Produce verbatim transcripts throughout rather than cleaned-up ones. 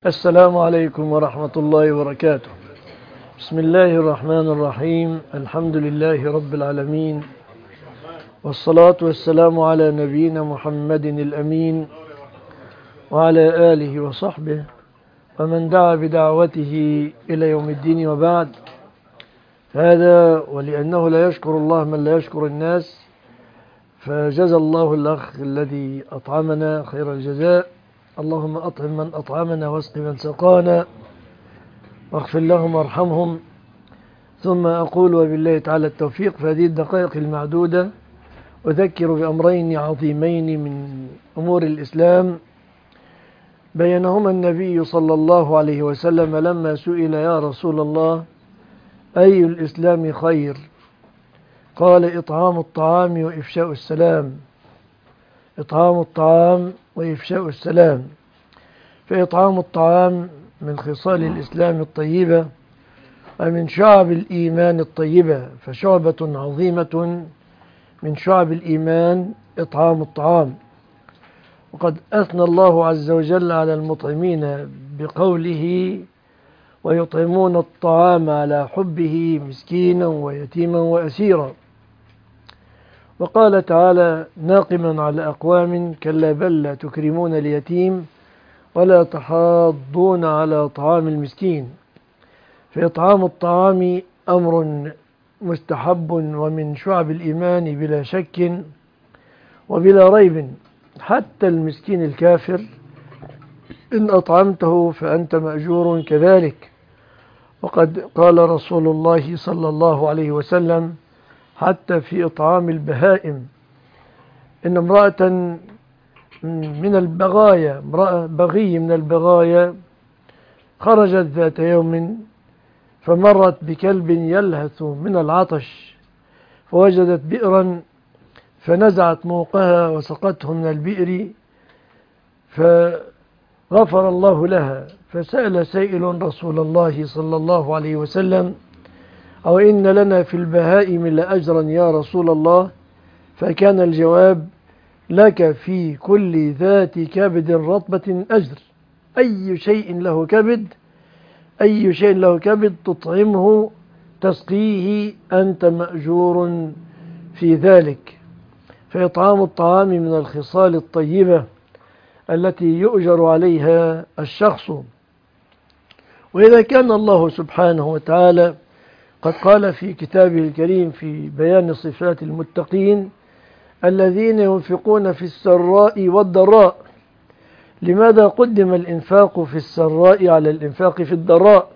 السلام عليكم ورحمة الله وبركاته. بسم الله الرحمن الرحيم. الحمد لله رب العالمين، والصلاة والسلام على نبينا محمد الأمين وعلى آله وصحبه ومن دعا بدعوته إلى يوم الدين، وبعد. هذا ولأنه لا يشكر الله من لا يشكر الناس، فجزى الله الأخ الذي أطعمنا خير الجزاء. اللهم أطعم من أطعمنا واسق من سقانا واغفر لهم وارحمهم. ثم أقول وبالله تعالى التوفيق. في هذه الدقائق المعدودة أذكر بأمرين عظيمين من أمور الإسلام بينهما النبي صلى الله عليه وسلم لما سئل: يا رسول الله، أي الإسلام خير؟ قال: إطعام الطعام وإفشاء السلام. إطعام الطعام وإفشاء السلام. فإطعام الطعام من خصال الإسلام الطيبة ومن شعب الإيمان الطيبة، فشعبة عظيمة من شعب الإيمان إطعام الطعام. وقد أثنى الله عز وجل على المطعمين بقوله: ويطعمون الطعام على حبه مسكينا ويتيما وأسيرا. وقال تعالى ناقما على أقوام: كلا بل لا تكرمون اليتيم ولا تحاضون على طعام المسكين. فإطعام الطعام أمر مستحب ومن شعب الإيمان بلا شك وبلا ريب. حتى المسكين الكافر إن أطعمته فأنت مأجور كذلك. وقد قال رسول الله صلى الله عليه وسلم حتى في إطعام البهائم: إن امرأة من البغايا، امرأة بغي من البغايا، خرجت ذات يوم فمرت بكلب يلهث من العطش، فوجدت بئرا فنزعت موقها وسقته من البئر، فغفر الله لها. فسأل سائل رسول الله صلى الله عليه وسلم: أو إن لنا في البهائم لأجرا يا رسول الله؟ فكان الجواب: لك في كل ذات كبد رطبة أجر. أي شيء له كبد، أي شيء له كبد تطعمه تسقيه أنت مأجور في ذلك. فإطعام الطعام من الخصال الطيبة التي يؤجر عليها الشخص. وإذا كان الله سبحانه وتعالى قد قال في كتابه الكريم في بيان صفات المتقين: الذين ينفقون في السراء والضراء. لماذا قدم الإنفاق في السراء على الإنفاق في الضراء؟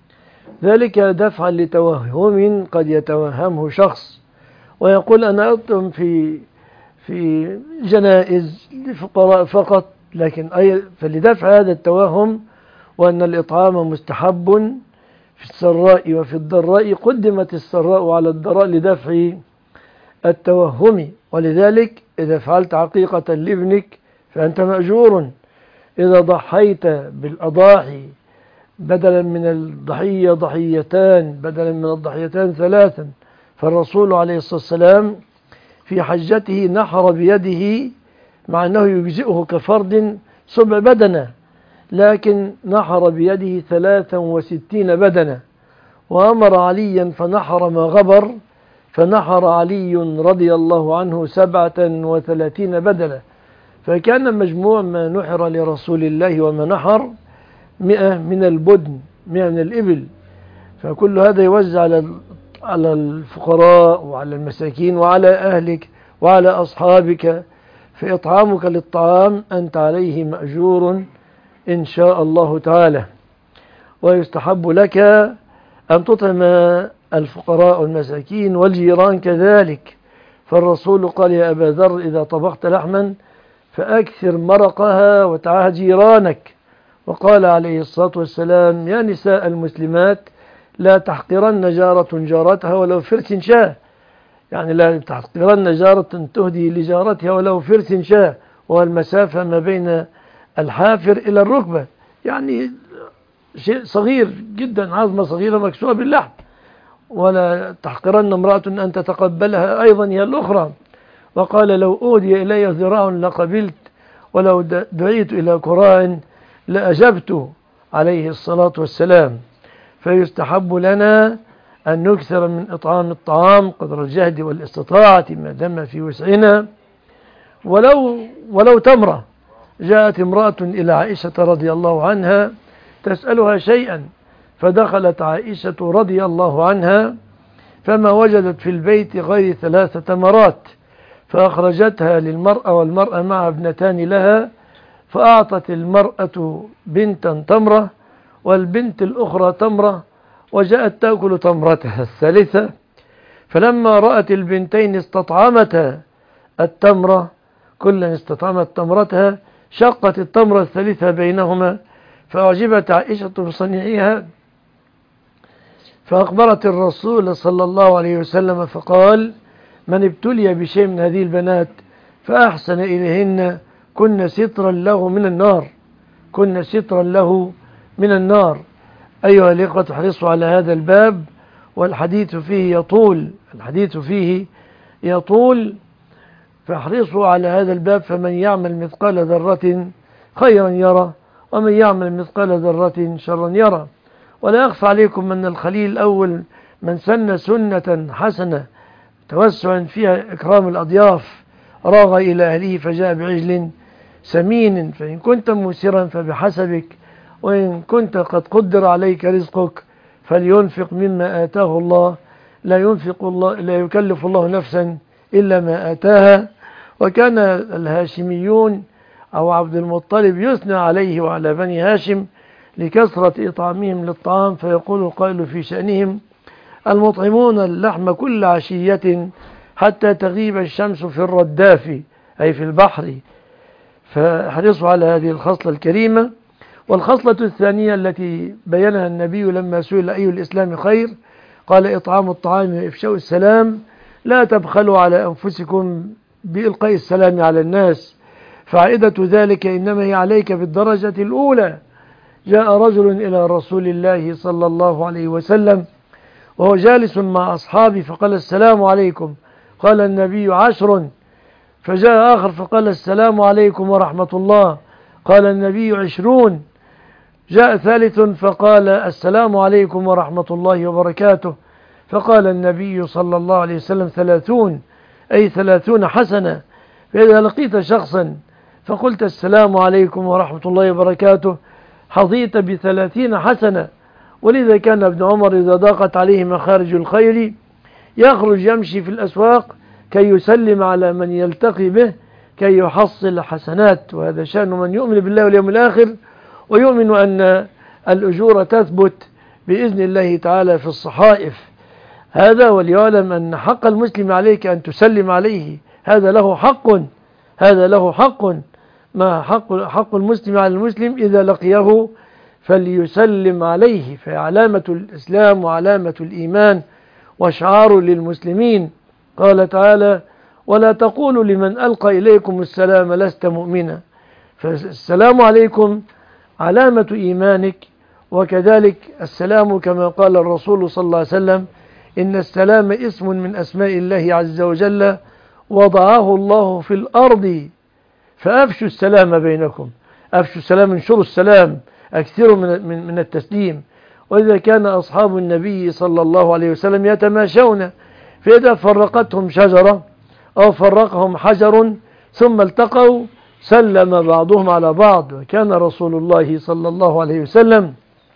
ذلك دفعا لتوهم قد يتوهمه شخص ويقول: أنا أطعم في في جنائز لفقراء فقط. لكن أي فلدفع هذا التوهم وأن الإطعام مستحب في السراء وفي الضراء، قدمت السراء على الضراء لدفع التوهم. ولذلك إذا فعلت عقيقة لابنك فأنت مأجور. إذا ضحيت بالأضاحي بدلا من الضحية ضحيتان، بدلا من الضحيتان ثلاثا. فالرسول عليه الصلاة والسلام في حجته نحر بيده، مع أنه يجزئه كفرد سبع بدنة، لكن نحر بيده ثلاثا وستين بدنة. وأمر عليا فنحر ما غبر، فنحر علي رضي الله عنه سبعة وثلاثين بدنة. فكان مجموع ما نحر لرسول الله وما نحر مئة من البدن، مئة من الإبل. فكل هذا يوزع على على الفقراء وعلى المساكين وعلى أهلك وعلى أصحابك. فإطعامك للطعام أنت عليه مأجور إن شاء الله تعالى. ويستحب لك أن تطعم الفقراء والمساكين والجيران كذلك. فالرسول قال: يا أبا ذر، إذا طبخت لحما فأكثر مرقها وتعاه جيرانك. وقال عليه الصلاة والسلام: يا نساء المسلمات، لا تحقرن جارة جارتها ولو فرس شاه. يعني لا تحقرن جارة تهدي لجارتها ولو فرس شاه، والمسافة ما بين الحافر إلى الركبة، يعني شيء صغير جدا، عظمة صغيرة مكسوة باللحم. ولا تحقرن امرأة أن تتقبلها أيضا هي الأخرى. وقال: لو أودي إلي ذراع لقبلت، ولو دعيت إلى كراع لأجبت. عليه الصلاة والسلام. فيستحب لنا أن نكثر من إطعام الطعام قدر الجهد والاستطاعة ما دام في وسعنا، ولو ولو تمرة. جاءت امرأة إلى عائشة رضي الله عنها تسألها شيئا، فدخلت عائشة رضي الله عنها فما وجدت في البيت غير ثلاث تمرات، فأخرجتها للمرأة والمرأة مع ابنتان لها، فأعطت المرأة بنتا تمرة والبنت الأخرى تمرة، وجاءت تأكل تمرتها الثالثة. فلما رأت البنتين استطعمتا التمرة، كلا استطعمت تمرتها، شقت التمرة الثالثة بينهما، فأعجبت عائشة بصنيعها، فأخبرت الرسول صلى الله عليه وسلم فقال: من ابتلي بشيء من هذه البنات فأحسن إليهن كن سترا له من النار، كن سترا له من النار. أيها الإخوة، احرصوا على هذا الباب، والحديث فيه يطول، الحديث فيه يطول فاحرصوا على هذا الباب. فمن يعمل مثقال ذرة خيرا يرى، ومن يعمل مثقال ذرة شرا يرى. ولا أخفى عليكم أن الخليل الأول من سن سنة حسنة توسعا فيها إكرام الأضياف، راغ إلى أهله فجاء بعجل سمين، فإن كنت مسرا فبحسبك، وإن كنت قد قدر عليك رزقك فلينفق مما آتاه الله، لا ينفق الله لا يكلف الله نفسا إلا ما آتاها. وكان الهاشميون أو عبد المطلب يثنى عليه وعلى بني هاشم لكثرة إطعامهم للطعام، فيقول القائل في شأنهم: المطعمون اللحم كل عشية حتى تغيب الشمس في الرداف، أي في البحر. فاحرصوا على هذه الخصلة الكريمة. والخصلة الثانية التي بينها النبي لما سئل أي الإسلام خير، قال: إطعام الطعام وإفشاء السلام، لا تبخلوا على أنفسكم بإلقاء السلام على الناس، فعائدة ذلك إنما هي عليك بالدرجة الأولى. جاء رجل إلى رسول الله صلى الله عليه وسلم وهو جالس مع أصحابه فقال: السلام عليكم. قال النبي: عشر. فجاء آخر فقال: السلام عليكم ورحمة الله. قال النبي: عشرون. جاء ثالث فقال: السلام عليكم ورحمة الله وبركاته. فقال النبي صلى الله عليه وسلم: ثلاثون، أي ثلاثون حسنة. فإذا لقيت شخصا فقلت: السلام عليكم ورحمة الله وبركاته، حظيت بثلاثين حسنة. ولذا كان ابن عمر إذا ضاقت عليه مخارج الخير يخرج يمشي في الأسواق كي يسلم على من يلتقي به كي يحصل حسنات. وهذا شأن من يؤمن بالله واليوم الآخر، ويؤمن أن الأجور تثبت بإذن الله تعالى في الصحائف. هذا وليعلم أن حق المسلم عليك أن تسلم عليه، هذا له حق، هذا له حق. ما حق, حق المسلم على المسلم إذا لقيه فليسلم عليه، فعلامة الإسلام وعلامة الإيمان وشعار للمسلمين. قال تعالى: ولا تقولوا لمن ألقى إليكم السلام لست مؤمنا. فالسلام عليكم علامة إيمانك. وكذلك السلام كما قال الرسول صلى الله عليه وسلم: إن السلام اسم من أسماء الله عز وجل وضعه الله في الأرض فأفشوا السلام بينكم. أفشوا السلام، انشروا السلام، أكثروا من, من, من التسليم. وإذا كان أصحاب النبي صلى الله عليه وسلم يتماشون، فإذا فرقتهم شجرة أو فرقهم حجر ثم التقوا سلم بعضهم على بعض. وكان رسول الله صلى الله عليه وسلم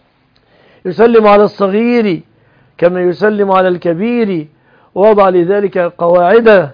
يسلم على الصغير كما يسلم على الكبير، ووضع لذلك قواعد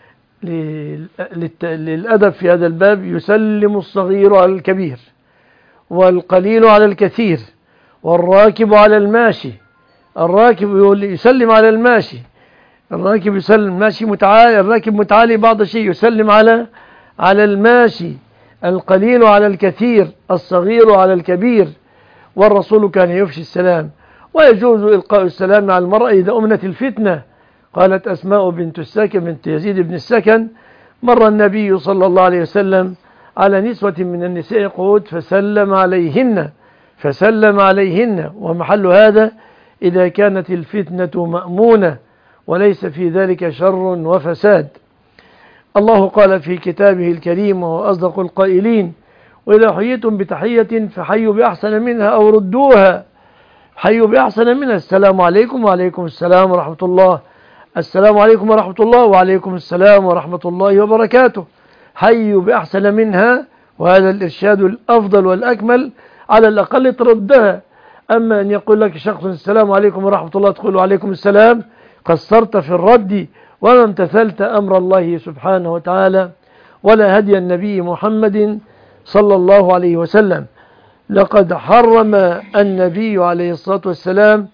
للأدب في هذا الباب: يسلم الصغير على الكبير، والقليل على الكثير، والراكب على الماشي. الراكب يسلم على الماشي، الراكب يسلم ماشي متعالي، الراكب متعالي بعض الشيء يسلم على على الماشي. القليل على الكثير، الصغير على الكبير. والرسول كان يفشي السلام، ويجوز إلقاء السلام على المرأة إذا أمنت الفتنة. قالت أسماء بنت السكن بنت يزيد بن السكن: مر النبي صلى الله عليه وسلم على نسوة من النساء قعود فسلم عليهن فسلم عليهن ومحل هذا إذا كانت الفتنة مأمونة وليس في ذلك شر وفساد. الله قال في كتابه الكريم وهو أصدق القائلين: وإذا حييتم بتحية فحيوا بأحسن منها أو ردوها. حيوا بأحسن منها. السلام عليكم وعليكم السلام ورحمة الله. السلام عليكم ورحمة الله وعليكم السلام ورحمة الله وبركاته. حيوا بأحسن منها، وهذا الإرشاد الأفضل والأكمل، على الأقل تردها. أما أن يقول لك شخص السلام عليكم ورحمة الله تقول وعليكم السلام، قصرت في الرد وما امتثلت أمر الله سبحانه وتعالى ولا هدي النبي محمد صلى الله عليه وسلم. لقد حرم النبي عليه الصلاة والسلام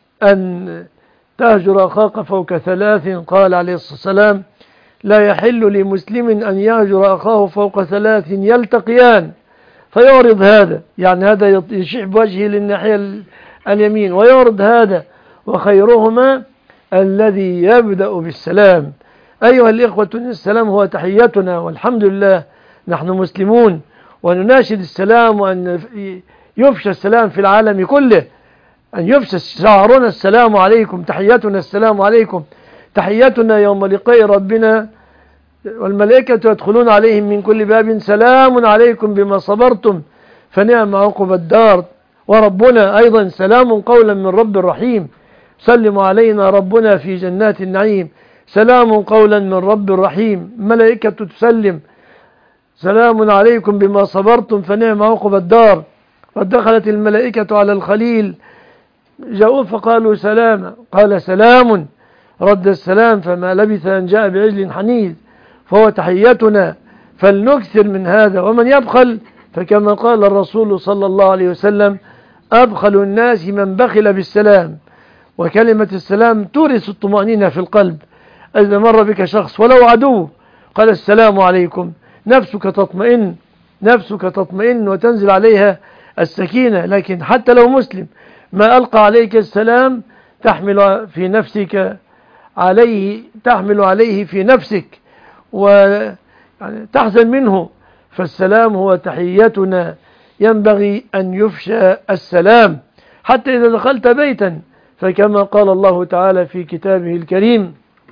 أن تهجر أخاك فوق ثلاث. قال عليه الصلاة والسلام: لا يحل لمسلم أن يهجر أخاه فوق ثلاث يلتقيان فيعرض هذا، يعني هذا يشيح بوجهه للناحية اليمين ويعرض هذا، وخيرهما الذي يبدأ بالسلام. أيها الإخوة، السلام هو تحيتنا، والحمد لله نحن مسلمون، ونناشد السلام، وأن يفشى السلام في العالم كله، أن يفشى شعارنا السلام عليكم، تحيتنا السلام عليكم. تحيتنا يوم لقاء ربنا والملائكة يدخلون عليهم من كل باب سلام عليكم بما صبرتم فنعم عقب الدار. وربنا أيضا سلام قولا من رب رحيم. سلم علينا ربنا في جنات النعيم. سلام قولا من رب رحيم. ملائكة تسلم سلام عليكم بما صبرتم فنعم عقب الدار. قد دخلت الملائكة على الخليل جاءوا فقالوا سلاما، قال سلام، رد السلام فما لبث أن جاء بعجل حنيذ. فهو تحيتنا، فلنكثر من هذا. ومن يبخل فكما قال الرسول صلى الله عليه وسلم: أبخل الناس من بخل بالسلام. وكلمة السلام تورث الطمأنينة في القلب. إذا مر بك شخص ولو عدو قال السلام عليكم، نفسك تطمئن، نفسك تطمئن وتنزل عليها السكينة. لكن حتى لو مسلم ما ألقى عليك السلام تحمل في نفسك عليه تحمل عليه في نفسك وتحزن منه. فالسلام هو تحيتنا، ينبغي أن يفشى السلام حتى إذا دخلت بيتا، فكما قال الله تعالى في كتابه الكريم: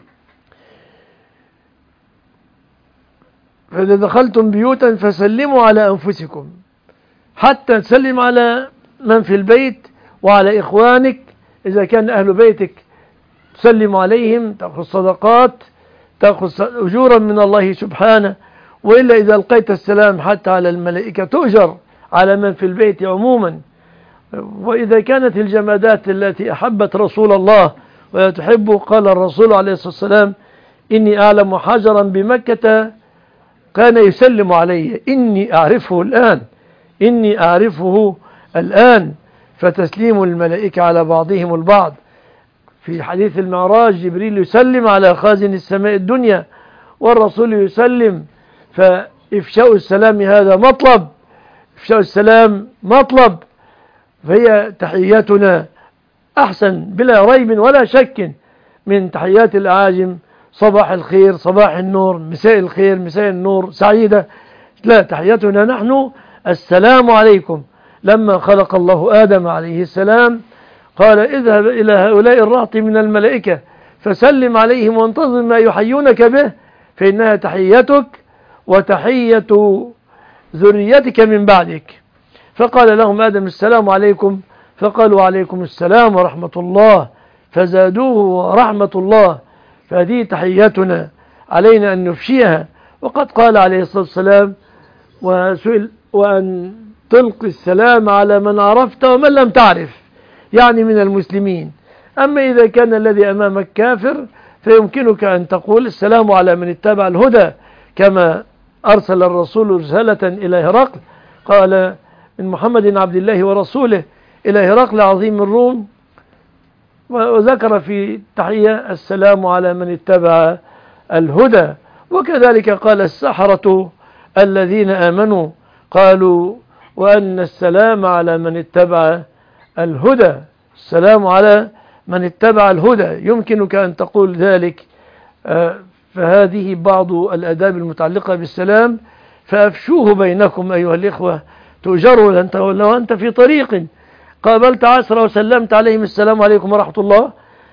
فإذا دخلتم بيوتا فسلموا على أنفسكم. حتى تسلم على من في البيت وعلى إخوانك. إذا كان أهل بيتك تسلم عليهم، تأخذ صدقات، تأخذ أجورا من الله سبحانه. وإلا إذا ألقيت السلام حتى على الملائكة تؤجر على من في البيت عموما. وإذا كانت الجمادات التي أحبت رسول الله ولا تحبه، قال الرسول عليه الصلاة والسلام: إني أعلم حجرا بمكة كان يسلم علي، إني أعرفه الآن، إني أعرفه الآن. فتسليم الملائكة على بعضهم البعض. في حديث المعراج جبريل يسلم على خازن السماء الدنيا والرسول يسلم. فإفشاء السلام هذا مطلب، إفشاء السلام مطلب. فهي تحياتنا أحسن بلا ريب ولا شك من تحيات الأعاجم: صباح الخير، صباح النور، مساء الخير، مساء النور، سعيدة. لا، تحياتنا نحن السلام عليكم. لما خلق الله آدم عليه السلام قال: اذهب إلى هؤلاء الرهط من الملائكة فسلم عليهم وانتظر ما يحيونك به فإنها تحيتك وتحية ذريتك من بعدك. فقال لهم آدم: السلام عليكم. فقالوا: عليكم السلام ورحمة الله. فزادوه رحمة الله. فهذه تحياتنا، علينا أن نفشيها. وقد قال عليه الصلاة والسلام: وسئل وأن تلقي السلام على من عرفت ومن لم تعرف، يعني من المسلمين. أما إذا كان الذي أمامك كافر فيمكنك أن تقول: السلام على من اتبع الهدى، كما أرسل الرسول رسالة إلى هرقل قال: من محمد عبد الله ورسوله إلى هرقل عظيم الروم، وذكر في تحية: السلام على من اتبع الهدى. وكذلك قال السحرة الذين آمنوا قالوا: وأن السلام على من اتبع الهدى. السلام على من اتبع الهدى، يمكنك أن تقول ذلك. فهذه بعض الأداب المتعلقة بالسلام، فأفشوه بينكم أيها الإخوة تؤجروا. لو أنت في طريق قابلت عشرة وسلمت عليهم السلام عليكم ورحمة الله،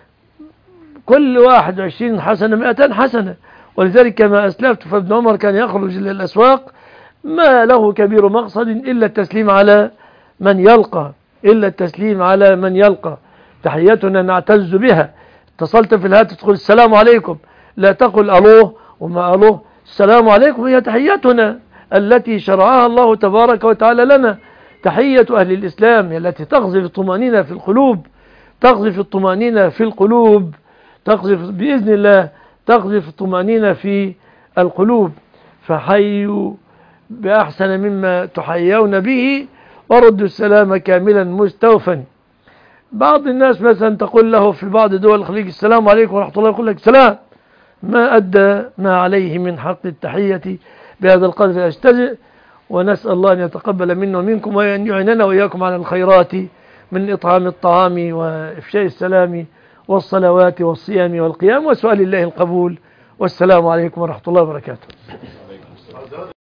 كل واحد وعشرين حسنة مئتان حسنة. ولذلك كما أسلفت فابن عمر كان يخرج إلى الأسواق ما له كبير مقصد إلا التسليم على من يلقى إلا التسليم على من يلقى. تحياتنا نعتز بها. اتصلت في الهاتف تقول السلام عليكم، لا تقل ألوه وما ألوه، السلام عليكم هي تحياتنا التي شرعها الله تبارك وتعالى لنا. تحية أهل الإسلام هي التي تقذف الطمأنينة في القلوب، تقذف الطمأنينة في القلوب، تقذف بإذن الله تقذف الطمأنينة في القلوب. فحيوا بأحسن مما تحيون به وردوا السلام كاملا مستوفا. بعض الناس مثلا تقول له في بعض دول الخليج السلام عليكم ورحمة الله، يقول لك سلام، ما أدى ما عليه من حق التحية. بهذا القدر أجتزئ، ونسأل الله أن يتقبل منا ومنكم وأن يعيننا وإياكم على الخيرات من إطعام الطعام وإفشاء السلام والصلوات والصيام والقيام وسؤال الله القبول. والسلام عليكم ورحمة الله وبركاته.